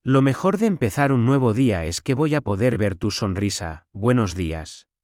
Lo mejor de empezar un nuevo día es que voy a poder ver tu sonrisa. Buenos días.